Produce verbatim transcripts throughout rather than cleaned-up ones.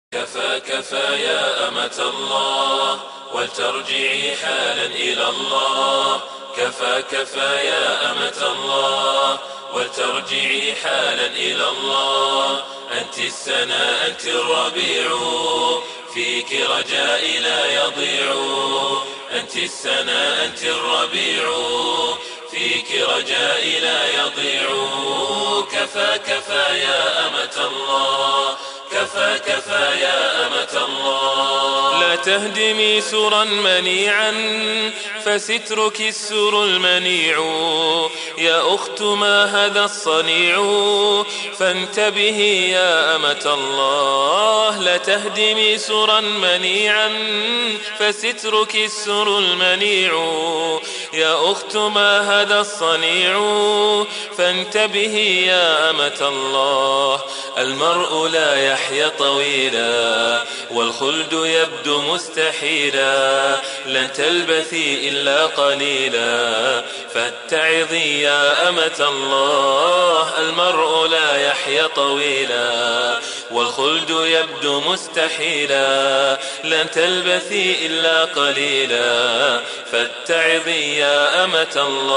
كفى كفى يا أمة الله ولترجعي حالا إلى الله. كفى كفى يا أمة الله ولترجعي حالا إلى الله. أنت السنا أنت الربيع فيك رجائي لا يضيع. أنت السنا أنت الربيع فيك رجائي لا يضيع. كفى كفى يا أمة الله كفى كفى يا أمة الله. لا تهدمي سرا منيعا فسترك السر المنيع. يا أخت ما هذا الصنيع فانتبهي يا أمة الله. لا تهدمي سرا منيعا فسترك السر المنيع. يا أخت ما هذا الصنيع فانتبهي يا أمة الله. المرء لا يحيا طويلا والخلد يبدو مستحيلا. لن تلبثي إلا قليلا فاتعظي يا أمة الله. المرء لا يحيا طويلا والخلد يبدو مستحيلا. لن تلبثي إلا قليلا فاتعظي يا أمة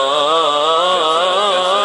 الله.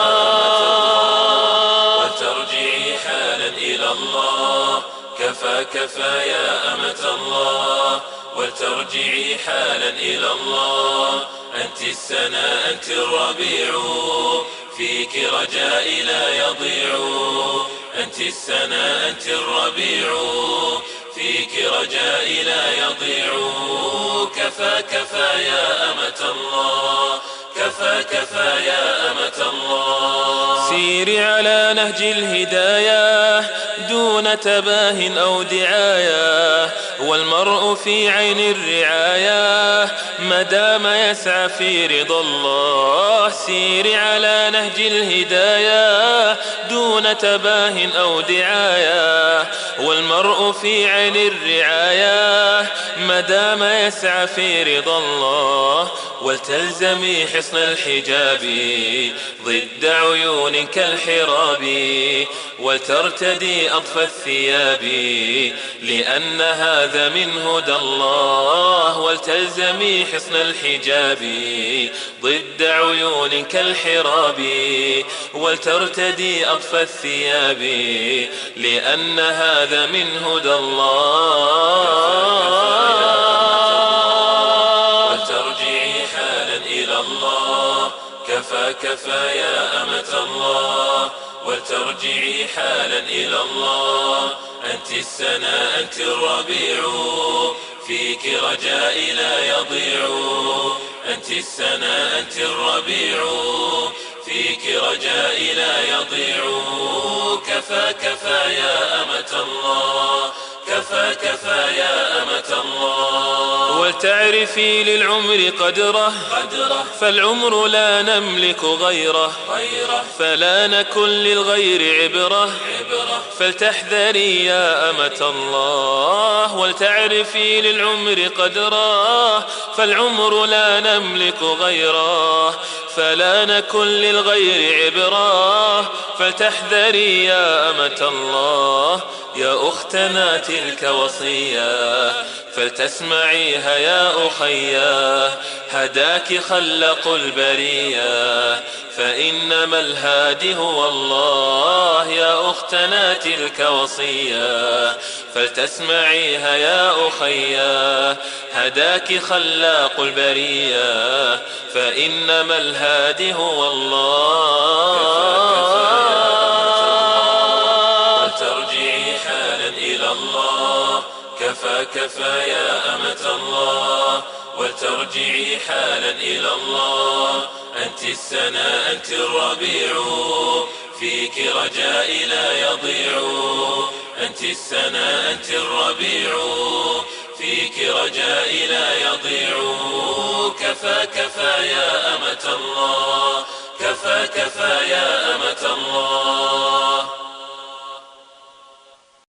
إلى الله. كفى كفى يا أمة الله ولترجعي حالا إلى الله. أنت السنا أنت الربيع فيك رجائي لا يضيع. أنت السنا أنت الربيع فيك رجائي لا يضيع. كفى كفى يا أمة الله كفى كفى يا أمة الله. سيري على نهج الهداية دون تباه أو دعاية. والمرء في عين الرعاية ما دام يسعى في رضا الله. سيري على نهج الهداية دون تباه أو دعاية. والمرء في عين الرعاية ما دام يسعى في رضا الله. ولتلزمي حصن الحجاب ضد عيون كالحراب. ولترتدي أطفى الثياب لأن هذا من هدى الله. ولتلزمي حصن الحجاب ضد عيون كالحراب. ولترتدي أطفى الثياب لأن هذا من هدى الله. كفى كفى يا أمة الله ولترجعي حالا إلى الله. أنت السنا أنت الربيع فيك رجائي لا يضيع. أنت السنا أنت الربيع فيك رجائي لا يضيع. كفى كفى يا أمة الله كفى كفى يا أمة الله. ولتعرفي للعمر قدره فالعمر لا نملك غيره. فلا نكن للغير عبرة فلتحذري يا أمة الله. ولتعرفي للعمر قدره فالعمر لا نملك غيره. فلا نكن للغير عبرة فلتحذري يا أمة الله. يا أختنا تلك وصية فلتسمعيها يا أخيا. هداك خلق البرية فإنما الهادي هو الله. يا أختنا تلك وصية فلتسمعيها يا أخيا. هداك خلاق البرية فإنما الهادي هو الله. ولترجعي حالا إلى الله. كفى كفى يا أمة الله ولترجعي حالا إلى الله. أنت السنا أنت الربيع فيك رجائي لا يضيع. أنت السنا أنت الربيع فيك رجائي لا يضيع. كفى كفى يا أمة الله كفى كفى يا أمة الله.